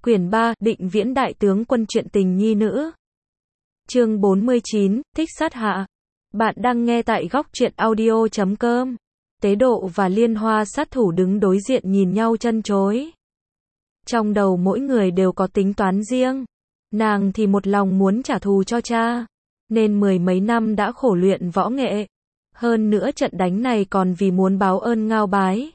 Quyển 3, Định Viễn Đại Tướng Quân Chuyện Tình Nhi Nữ. Chương 49, Thích Sát Hạ. Bạn đang nghe tại góc truyện audio.com. Tế Độ và Liên Hoa sát thủ đứng đối diện nhìn nhau chân chối. Trong đầu mỗi người đều có tính toán riêng. Nàng thì một lòng muốn trả thù cho cha, nên mười mấy năm đã khổ luyện võ nghệ. Hơn nữa trận đánh này còn vì muốn báo ơn Ngao Bái.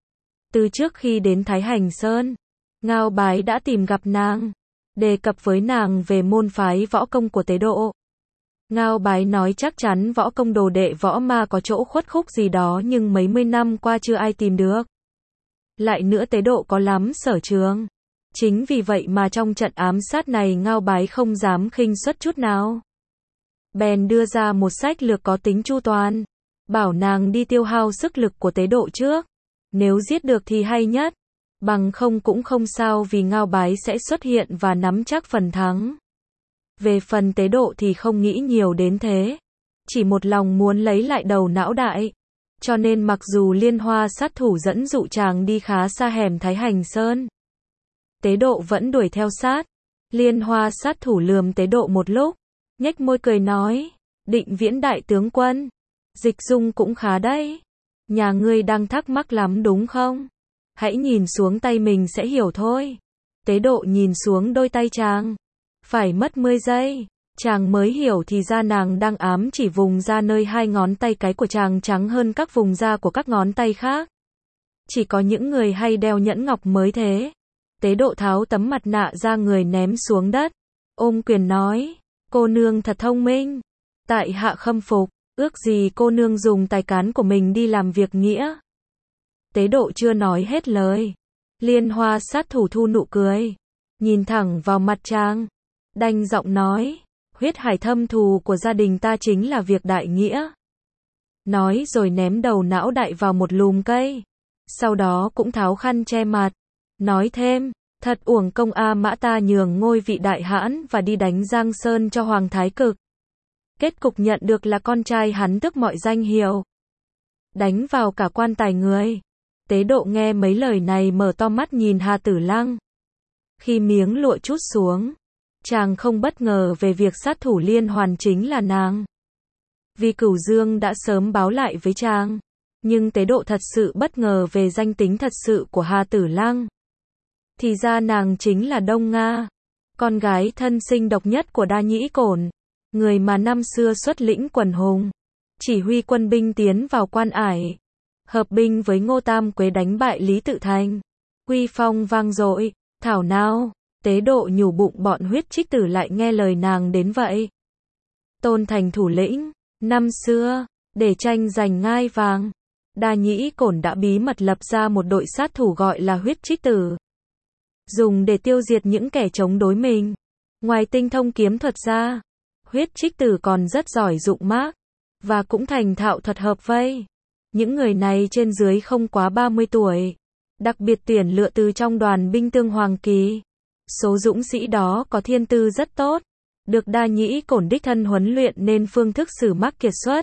Từ trước khi đến Thái Hành Sơn, Ngao Bái đã tìm gặp nàng, đề cập với nàng về môn phái võ công của Tế Độ. Ngao Bái nói chắc chắn võ công đồ đệ võ ma có chỗ khuất khúc gì đó nhưng mấy mươi năm qua chưa ai tìm được. Lại nữa Tế Độ có lắm sở trường. Chính vì vậy mà trong trận ám sát này Ngao Bái không dám khinh suất chút nào. Bèn đưa ra một sách lược có tính chu toàn, bảo nàng đi tiêu hao sức lực của Tế Độ trước. Nếu giết được thì hay nhất, bằng không cũng không sao vì Ngao Bái sẽ xuất hiện và nắm chắc phần thắng. Về phần Tế Độ thì không nghĩ nhiều đến thế, chỉ một lòng muốn lấy lại đầu não đại. Cho nên mặc dù Liên Hoa sát thủ dẫn dụ chàng đi khá xa hẻm Thái Hành Sơn, Tế Độ vẫn đuổi theo sát. Liên Hoa sát thủ lườm Tế Độ một lúc, nhếch môi cười nói, Định Viễn Đại Tướng Quân, dịch dung cũng khá đấy. Nhà ngươi đang thắc mắc lắm đúng không? Hãy nhìn xuống tay mình sẽ hiểu thôi. Tế Độ nhìn xuống đôi tay chàng. Phải mất 10 giây, chàng mới hiểu thì ra nàng đang ám chỉ vùng da nơi hai ngón tay cái của chàng trắng hơn các vùng da của các ngón tay khác. Chỉ có những người hay đeo nhẫn ngọc mới thế. Tế Độ tháo tấm mặt nạ ra người ném xuống đất, ôm quyền nói, cô nương thật thông minh. Tại hạ khâm phục. Ước gì cô nương dùng tài cán của mình đi làm việc nghĩa. Tế Độ chưa nói hết lời, Liên Hoa sát thủ thu nụ cười, nhìn thẳng vào mặt chàng, đanh giọng nói, huyết hải thâm thù của gia đình ta chính là việc đại nghĩa. Nói rồi ném đầu não đại vào một lùm cây, sau đó cũng tháo khăn che mặt, nói thêm, thật uổng công A Mã ta nhường ngôi vị đại hãn và đi đánh Giang Sơn cho Hoàng Thái Cực. Kết cục nhận được là con trai hắn tước mọi danh hiệu, đánh vào cả quan tài người. Tế Độ nghe mấy lời này mở to mắt nhìn Hà Tử Lăng. Khi miếng lụa trút xuống, chàng không bất ngờ về việc sát thủ liên hoàn chính là nàng, vì Cửu Dương đã sớm báo lại với chàng. Nhưng Tế Độ thật sự bất ngờ về danh tính thật sự của Hà Tử Lăng. Thì ra nàng chính là Đông Nga, con gái thân sinh độc nhất của Đa Nhĩ Cổn, người mà năm xưa xuất lĩnh quần hùng, chỉ huy quân binh tiến vào Quan Ải, hợp binh với Ngô Tam Quế đánh bại Lý Tự Thành, uy phong vang dội. Thảo nào, Tế Độ nhủ bụng bọn huyết trích tử lại nghe lời nàng đến vậy. Tôn thành thủ lĩnh, năm xưa, để tranh giành ngai vàng, Đa Nhĩ Cổn đã bí mật lập ra một đội sát thủ gọi là huyết trích tử, dùng để tiêu diệt những kẻ chống đối mình. Ngoài tinh thông kiếm thuật ra, huyết trích tử còn rất giỏi dụng mác, và cũng thành thạo thuật hợp vây. Những người này trên dưới không quá 30 tuổi, đặc biệt tuyển lựa từ trong đoàn binh tương Hoàng Kỳ. Số dũng sĩ đó có thiên tư rất tốt, được Đa Nhĩ Cổn đích thân huấn luyện nên phương thức xử mác kiệt xuất.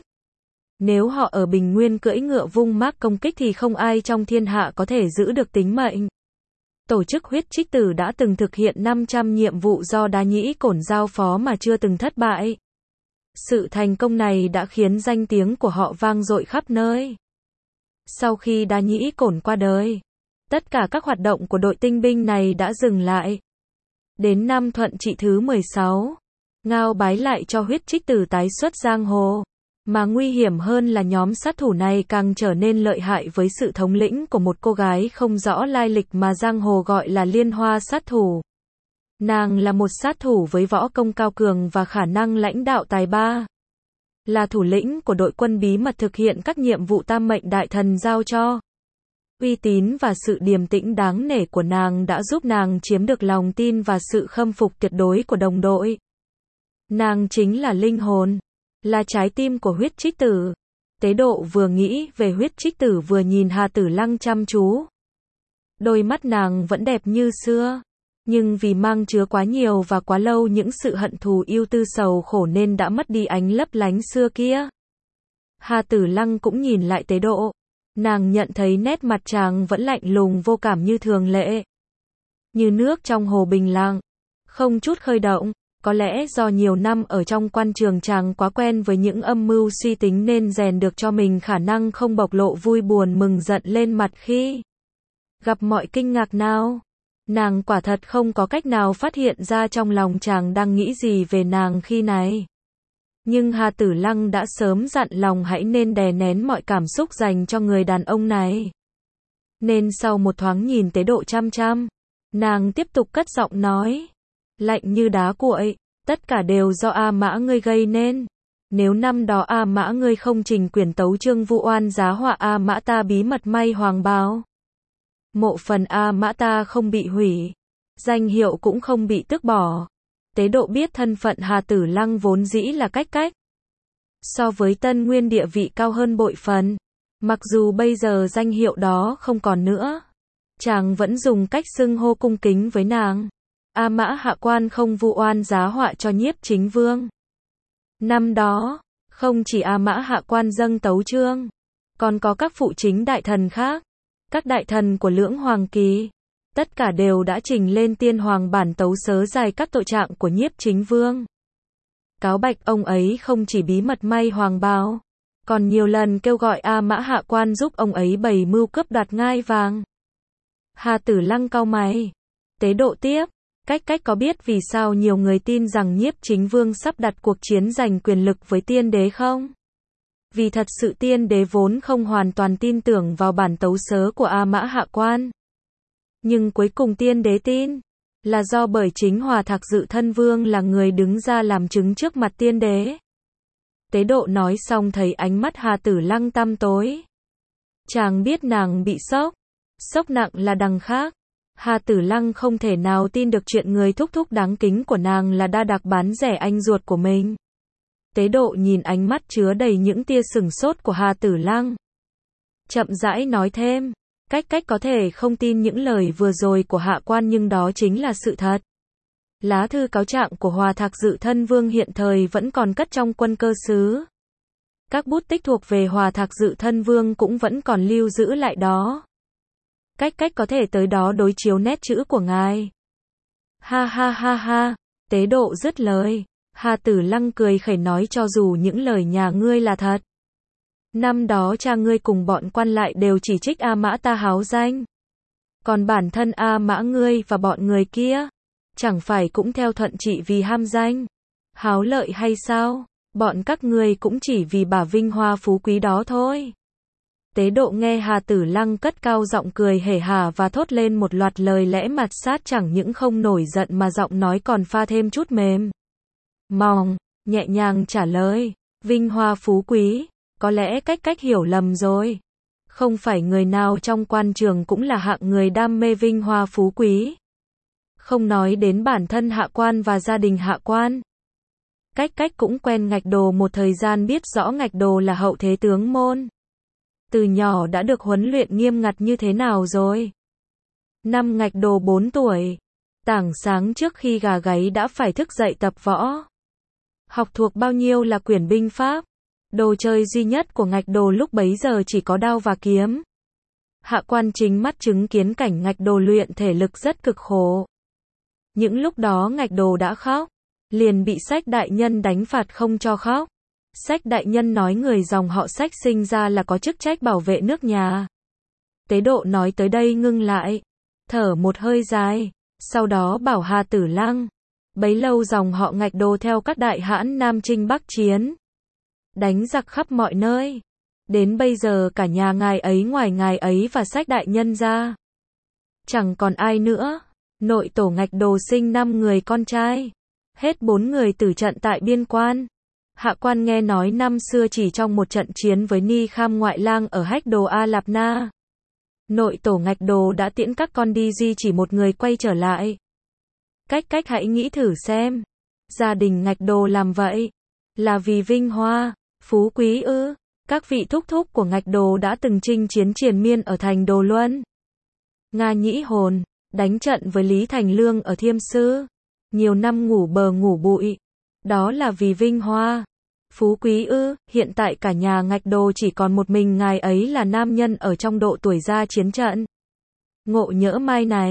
Nếu họ ở Bình Nguyên cưỡi ngựa vung mác công kích thì không ai trong thiên hạ có thể giữ được tính mệnh. Tổ chức huyết trích tử đã từng thực hiện 500 nhiệm vụ do Đa Nhĩ Cổn giao phó mà chưa từng thất bại. Sự thành công này đã khiến danh tiếng của họ vang dội khắp nơi. Sau khi Đa Nhĩ Cổn qua đời, tất cả các hoạt động của đội tinh binh này đã dừng lại. Đến năm Thuận Trị thứ 16, Ngao Bái lại cho huyết trích tử tái xuất giang hồ. Mà nguy hiểm hơn là nhóm sát thủ này càng trở nên lợi hại với sự thống lĩnh của một cô gái không rõ lai lịch mà giang hồ gọi là Liên Hoa sát thủ. Nàng là một sát thủ với võ công cao cường và khả năng lãnh đạo tài ba. Là thủ lĩnh của đội quân bí mật thực hiện các nhiệm vụ Tam Mệnh Đại Thần giao cho. Uy tín và sự điềm tĩnh đáng nể của nàng đã giúp nàng chiếm được lòng tin và sự khâm phục tuyệt đối của đồng đội. Nàng chính là linh hồn, là trái tim của huyết trích tử. Tế Độ vừa nghĩ về huyết trích tử vừa nhìn Hà Tử Lăng chăm chú. Đôi mắt nàng vẫn đẹp như xưa, nhưng vì mang chứa quá nhiều và quá lâu những sự hận thù yêu tư sầu khổ nên đã mất đi ánh lấp lánh xưa kia. Hà Tử Lăng cũng nhìn lại Tế Độ. Nàng nhận thấy nét mặt chàng vẫn lạnh lùng vô cảm như thường lệ. như nước trong hồ bình lặng, không chút khơi động. Có lẽ do nhiều năm ở trong quan trường chàng quá quen với những âm mưu suy tính nên rèn được cho mình khả năng không bộc lộ vui buồn mừng giận lên mặt khi gặp mọi kinh ngạc nào. Nàng quả thật không có cách nào phát hiện ra trong lòng chàng đang nghĩ gì về nàng khi này. Nhưng Hà Tử Lăng đã sớm dặn lòng hãy nên đè nén mọi cảm xúc dành cho người đàn ông này. Nên sau một thoáng nhìn Tế Độ chăm chăm, nàng tiếp tục cất giọng nói, lạnh như đá cuội, tất cả đều do A Mã ngươi gây nên. Nếu năm đó A Mã ngươi không trình quyển tấu chương vu oan giá họa A Mã ta bí mật may hoàng bào, mộ phần A Mã ta không bị hủy, danh hiệu cũng không bị tước bỏ. Tế Độ biết thân phận Hà Tử Lăng vốn dĩ là cách so với Tân Nguyên địa vị cao hơn bội phần. Mặc dù bây giờ danh hiệu đó không còn nữa, chàng vẫn dùng cách xưng hô cung kính với nàng. A Mã hạ quan không vu oan giá họa cho Nhiếp Chính Vương. Năm đó, không chỉ A Mã hạ quan dâng tấu chương, còn có các phụ chính đại thần khác, các đại thần của Lưỡng Hoàng Kỳ, tất cả đều đã trình lên tiên hoàng bản tấu sớ dài các tội trạng của Nhiếp Chính Vương. Cáo bạch ông ấy không chỉ bí mật may hoàng bào, còn nhiều lần kêu gọi A Mã hạ quan giúp ông ấy bày mưu cướp đoạt ngai vàng. Hà Tử Lăng cau mày. Tế Độ tiếp, cách có biết vì sao nhiều người tin rằng Nhiếp Chính Vương sắp đặt cuộc chiến giành quyền lực với tiên đế không? Vì thật sự tiên đế vốn không hoàn toàn tin tưởng vào bản tấu sớ của A Mã hạ quan. Nhưng cuối cùng tiên đế tin, là do bởi chính Hòa Thạc Dự Thân Vương là người đứng ra làm chứng trước mặt tiên đế. Tế Độ nói xong thấy ánh mắt Hà Tử Lăng tăm tối. Chàng biết nàng bị sốc nặng là đằng khác. Hà Tử Lăng không thể nào tin được chuyện người thúc thúc đáng kính của nàng là đa đặc bán rẻ anh ruột của mình. Tế Độ nhìn ánh mắt chứa đầy những tia sửng sốt của Hà Tử Lăng, chậm rãi nói thêm, cách có thể không tin những lời vừa rồi của hạ quan nhưng đó chính là sự thật. Lá thư cáo trạng của Hòa Thạc Dự Thân Vương hiện thời vẫn còn cất trong quân cơ xứ. Các bút tích thuộc về Hòa Thạc Dự Thân Vương cũng vẫn còn lưu giữ lại đó. Cách có thể tới đó đối chiếu nét chữ của ngài. Ha ha ha ha, Tế Độ dứt lời. Hà Tử Lăng cười khẩy nói cho dù những lời nhà ngươi là thật. Năm đó cha ngươi cùng bọn quan lại đều chỉ trích A Mã ta háo danh. Còn bản thân A Mã ngươi và bọn người kia, chẳng phải cũng theo thuận trị vì ham danh, háo lợi hay sao? Bọn các ngươi cũng chỉ vì bà vinh hoa phú quý đó thôi. Tế Độ nghe Hà Tử Lăng cất cao giọng cười hề hà và thốt lên một loạt lời lẽ mặt sát chẳng những không nổi giận mà giọng nói còn pha thêm chút mềm mỏng, nhẹ nhàng trả lời, vinh hoa phú quý, có lẽ cách hiểu lầm rồi. Không phải người nào trong quan trường cũng là hạng người đam mê vinh hoa phú quý. Không nói đến bản thân hạ quan và gia đình hạ quan. Cách cũng quen Ngạch Đồ một thời gian biết rõ Ngạch Đồ là hậu thế tướng môn. Từ nhỏ đã được huấn luyện nghiêm ngặt như thế nào rồi. Năm Ngạch Đồ 4 tuổi, tảng sáng trước khi gà gáy đã phải thức dậy tập võ. Học thuộc bao nhiêu là quyển binh pháp. Đồ chơi duy nhất của Ngạch Đồ lúc bấy giờ chỉ có đao và kiếm. Hạ quan chính mắt chứng kiến cảnh Ngạch Đồ luyện thể lực rất cực khổ. Những lúc đó Ngạch Đồ đã khóc, liền bị Sách đại nhân đánh phạt không cho khóc. Sách đại nhân nói người dòng họ Sách sinh ra là có chức trách bảo vệ nước nhà. Tế Độ nói tới đây ngưng lại, thở một hơi dài, sau đó bảo Hà Tử Lăng, bấy lâu dòng họ Ngạch Đồ theo các đại hãn Nam Chinh Bắc Chiến, đánh giặc khắp mọi nơi. Đến bây giờ cả nhà ngài ấy ngoài ngài ấy và Sách đại nhân ra, chẳng còn ai nữa. Nội tổ Ngạch Đồ sinh 5 người con trai, hết 4 người tử trận tại biên quan. Hạ quan nghe nói năm xưa chỉ trong một trận chiến với Ni Kham ngoại lang ở Hách Đồ A Lạp Na, nội tổ Ngạch Đồ đã tiễn các con đi duy chỉ một người quay trở lại. Cách hãy nghĩ thử xem, gia đình Ngạch Đồ làm vậy là vì vinh hoa phú quý ư? Các vị thúc thúc của Ngạch Đồ đã từng chinh chiến triền miên ở thành Đồ Luân, Nga Nhĩ Hồn, đánh trận với Lý Thành Lương ở Thiêm Sư, nhiều năm ngủ bờ ngủ bụi. Đó là vì vinh hoa phú quý ư? Hiện tại cả nhà Ngạch Đồ chỉ còn một mình ngài ấy là nam nhân ở trong độ tuổi ra chiến trận. Ngộ nhỡ mai này,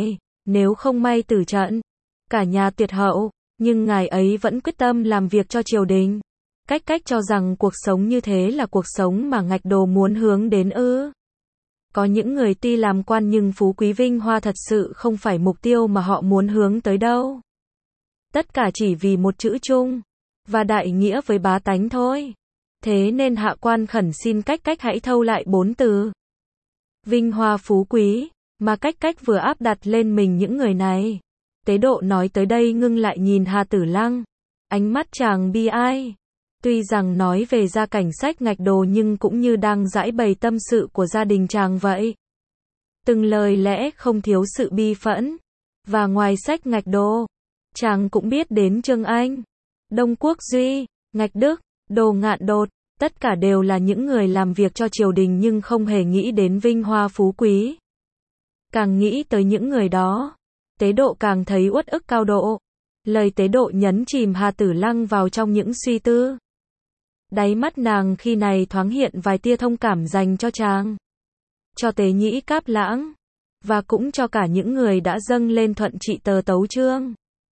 nếu không may tử trận, cả nhà tuyệt hậu, nhưng ngài ấy vẫn quyết tâm làm việc cho triều đình. Cách cho rằng cuộc sống như thế là cuộc sống mà Ngạch Đồ muốn hướng đến ư? Có những người tuy làm quan nhưng phú quý vinh hoa thật sự không phải mục tiêu mà họ muốn hướng tới đâu. Tất cả chỉ vì một chữ chung và đại nghĩa với bá tánh thôi. Thế nên hạ quan khẩn xin cách hãy thâu lại 4 từ vinh hoa phú quý mà cách vừa áp đặt lên mình những người này. Tế Độ nói tới đây ngưng lại nhìn Hà Tử Lăng, ánh mắt chàng bi ai. Tuy rằng nói về gia cảnh sách Ngạch Đồ nhưng cũng như đang giải bày tâm sự của gia đình chàng vậy. Từng lời lẽ không thiếu sự bi phẫn. Và ngoài sách Ngạch Đồ, chàng cũng biết đến Trương Anh, Đông Quốc Duy, Ngạch Đức, Đồ Ngạn Đột, tất cả đều là những người làm việc cho triều đình nhưng không hề nghĩ đến vinh hoa phú quý. Càng nghĩ tới những người đó, Tế Độ càng thấy uất ức cao độ. Lời Tế Độ nhấn chìm Hà Tử Lăng vào trong những suy tư. Đáy mắt nàng khi này thoáng hiện vài tia thông cảm dành cho chàng, cho Tế Nhĩ Cáp Lãng, và cũng cho cả những người đã dâng lên thuận trị tờ tấu chương.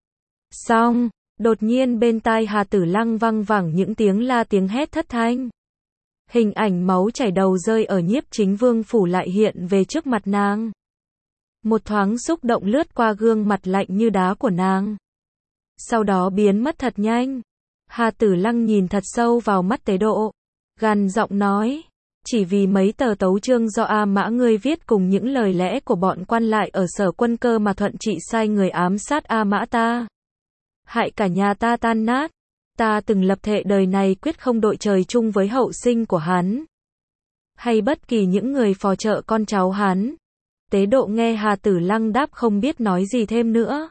Xong, đột nhiên bên tai Hà Tử Lăng văng vẳng những tiếng la tiếng hét thất thanh. Hình ảnh máu chảy đầu rơi ở Nhiếp Chính Vương phủ lại hiện về trước mặt nàng. Một thoáng xúc động lướt qua gương mặt lạnh như đá của nàng, sau đó biến mất thật nhanh. Hà Tử Lăng nhìn thật sâu vào mắt Tế Độ, gằn giọng nói, chỉ vì mấy tờ tấu chương do A Mã ngươi viết cùng những lời lẽ của bọn quan lại ở Sở Quân Cơ mà thuận trị sai người ám sát A Mã ta, hại cả nhà ta tan nát. Ta từng lập thệ đời này quyết không đội trời chung với hậu sinh của hắn, hay bất kỳ những người phò trợ con cháu hắn. Tế Độ nghe Hà Tử Lăng đáp không biết nói gì thêm nữa.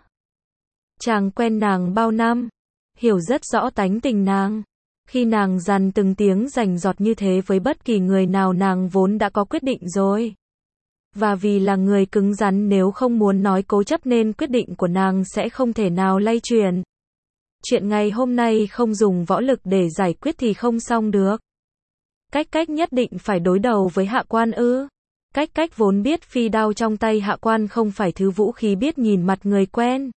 Chàng quen nàng bao năm, hiểu rất rõ tánh tình nàng. Khi nàng dằn từng tiếng rành rọt như thế với bất kỳ người nào nàng vốn đã có quyết định rồi. Và vì là người cứng rắn nếu không muốn nói cố chấp nên quyết định của nàng sẽ không thể nào lay chuyển. Chuyện ngày hôm nay không dùng võ lực để giải quyết thì không xong được. Cách nhất định phải đối đầu với hạ quan ư? Cách vốn biết phi đao trong tay hạ quan không phải thứ vũ khí biết nhìn mặt người quen.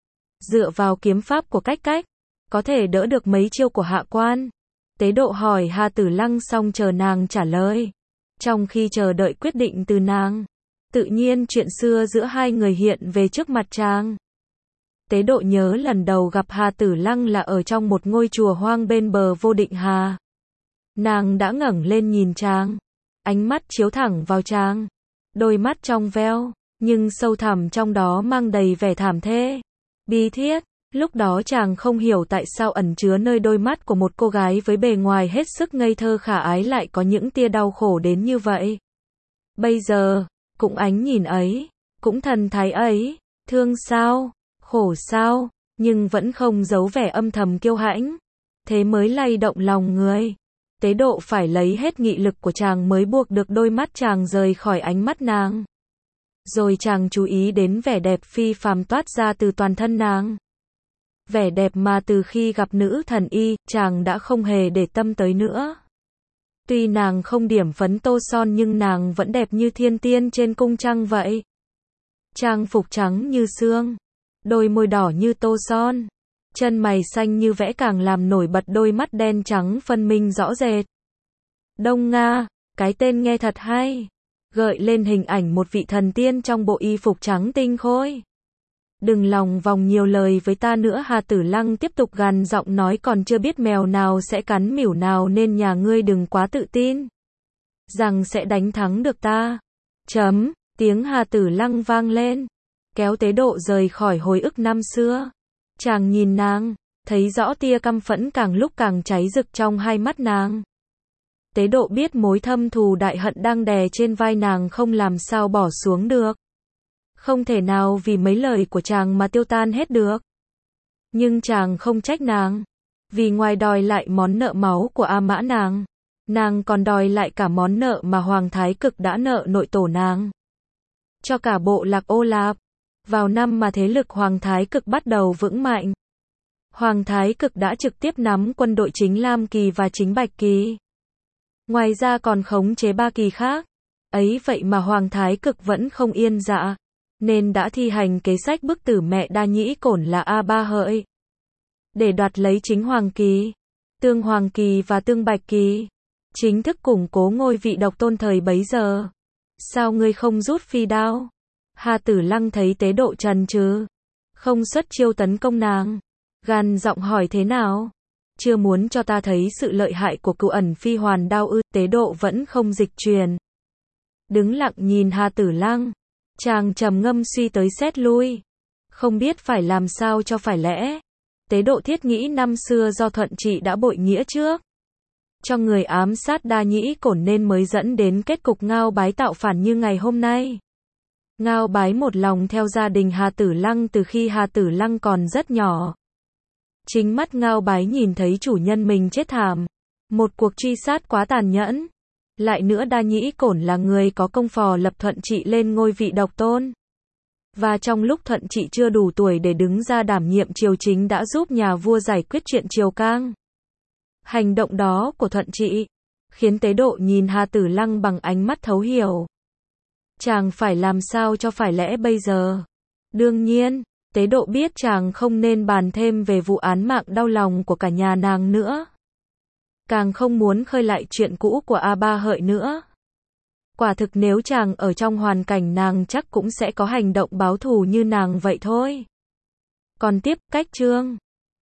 Dựa vào kiếm pháp của cách, có thể đỡ được mấy chiêu của hạ quan. Tế Độ hỏi Hà Tử Lăng xong chờ nàng trả lời. Trong khi chờ đợi quyết định từ nàng, tự nhiên chuyện xưa giữa hai người hiện về trước mặt chàng. Tế Độ nhớ lần đầu gặp Hà Tử Lăng là ở trong một ngôi chùa hoang bên bờ Vô Định Hà. Nàng đã ngẩng lên nhìn chàng, ánh mắt chiếu thẳng vào chàng, đôi mắt trong veo, nhưng sâu thẳm trong đó mang đầy vẻ thảm thê, bi thiết. Lúc đó chàng không hiểu tại sao ẩn chứa nơi đôi mắt của một cô gái với bề ngoài hết sức ngây thơ khả ái lại có những tia đau khổ đến như vậy. Bây giờ, cũng ánh nhìn ấy, cũng thần thái ấy, thương sao, khổ sao, nhưng vẫn không giấu vẻ âm thầm kiêu hãnh. Thế mới lay động lòng người. Tế Độ phải lấy hết nghị lực của chàng mới buộc được đôi mắt chàng rời khỏi ánh mắt nàng. Rồi chàng chú ý đến vẻ đẹp phi phàm toát ra từ toàn thân nàng. Vẻ đẹp mà từ khi gặp nữ thần y, chàng đã không hề để tâm tới nữa. Tuy nàng không điểm phấn tô son nhưng nàng vẫn đẹp như thiên tiên trên cung trăng vậy. Trang phục trắng như sương, đôi môi đỏ như tô son, chân mày xanh như vẽ càng làm nổi bật đôi mắt đen trắng phân minh rõ rệt. Đông Nga, cái tên nghe thật hay, gợi lên hình ảnh một vị thần tiên trong bộ y phục trắng tinh khôi. Đừng lòng vòng nhiều lời với ta nữa. Hà Tử Lăng tiếp tục gằn giọng nói, còn chưa biết mèo nào sẽ cắn mỉu nào nên nhà ngươi đừng quá tự tin rằng sẽ đánh thắng được ta. Tiếng Hà Tử Lăng vang lên, kéo Tế Độ rời khỏi hồi ức năm xưa. Chàng nhìn nàng, thấy rõ tia căm phẫn càng lúc càng cháy rực trong hai mắt nàng. Tế Độ biết mối thâm thù đại hận đang đè trên vai nàng không làm sao bỏ xuống được. Không thể nào vì mấy lời của chàng mà tiêu tan hết được. Nhưng chàng không trách nàng, vì ngoài đòi lại món nợ máu của A Mã nàng còn đòi lại cả món nợ mà Hoàng Thái Cực đã nợ nội tổ nàng. Cho cả bộ lạc Ô Lạp, vào năm mà thế lực Hoàng Thái Cực bắt đầu vững mạnh. Hoàng Thái Cực đã trực tiếp nắm quân đội chính Lam Kỳ và chính Bạch Kỳ. Ngoài ra còn khống chế 3 kỳ khác. Ấy vậy mà Hoàng Thái Cực vẫn không yên dạ. nên đã thi hành kế sách bức tử mẹ Đa Nhĩ Cổn là A Ba Hợi, để đoạt lấy chính Hoàng Kỳ, Tương Hoàng Kỳ và Tương Bạch Kỳ, chính thức củng cố ngôi vị độc tôn thời bấy giờ. Sao ngươi không rút phi đao? Hà Tử Lăng thấy Tế Độ trần trừ, không xuất chiêu tấn công nàng, gằn giọng hỏi thế nào? Chưa muốn cho ta thấy sự lợi hại của Cửu Ẩn Phi Hoàn đao ư? Tế Độ vẫn không dịch chuyển, đứng lặng nhìn Hà Tử Lăng. Chàng trầm ngâm suy tới xét lui, không biết phải làm sao cho phải lẽ. Tế Độ thiết nghĩ năm xưa do Thuận Trị đã bội nghĩa trước, cho người ám sát Đa Nhĩ Cổn nên mới dẫn đến kết cục Ngao Bái tạo phản như ngày hôm nay. Ngao Bái một lòng theo gia đình Hà Tử Lăng từ khi Hà Tử Lăng còn rất nhỏ. Chính mắt Ngao Bái nhìn thấy chủ nhân mình chết thảm, một cuộc truy sát quá tàn nhẫn. Lại nữa Đa Nhĩ Cổn là người có công phò lập Thuận Trị lên ngôi vị độc tôn. Và trong lúc Thuận Trị chưa đủ tuổi để đứng ra đảm nhiệm triều chính đã giúp nhà vua giải quyết chuyện triều cang. Hành động đó của Thuận Trị khiến Tế Độ nhìn Hà Tử Lăng bằng ánh mắt thấu hiểu. Chàng phải làm sao cho phải lẽ bây giờ? Đương nhiên, Tế Độ biết chàng không nên bàn thêm về vụ án mạng đau lòng của cả nhà nàng nữa. Càng không muốn khơi lại chuyện cũ của A Ba Hợi nữa. Quả thực nếu chàng ở trong hoàn cảnh nàng chắc cũng sẽ có hành động báo thù như nàng vậy thôi. Còn tiếp, cách chương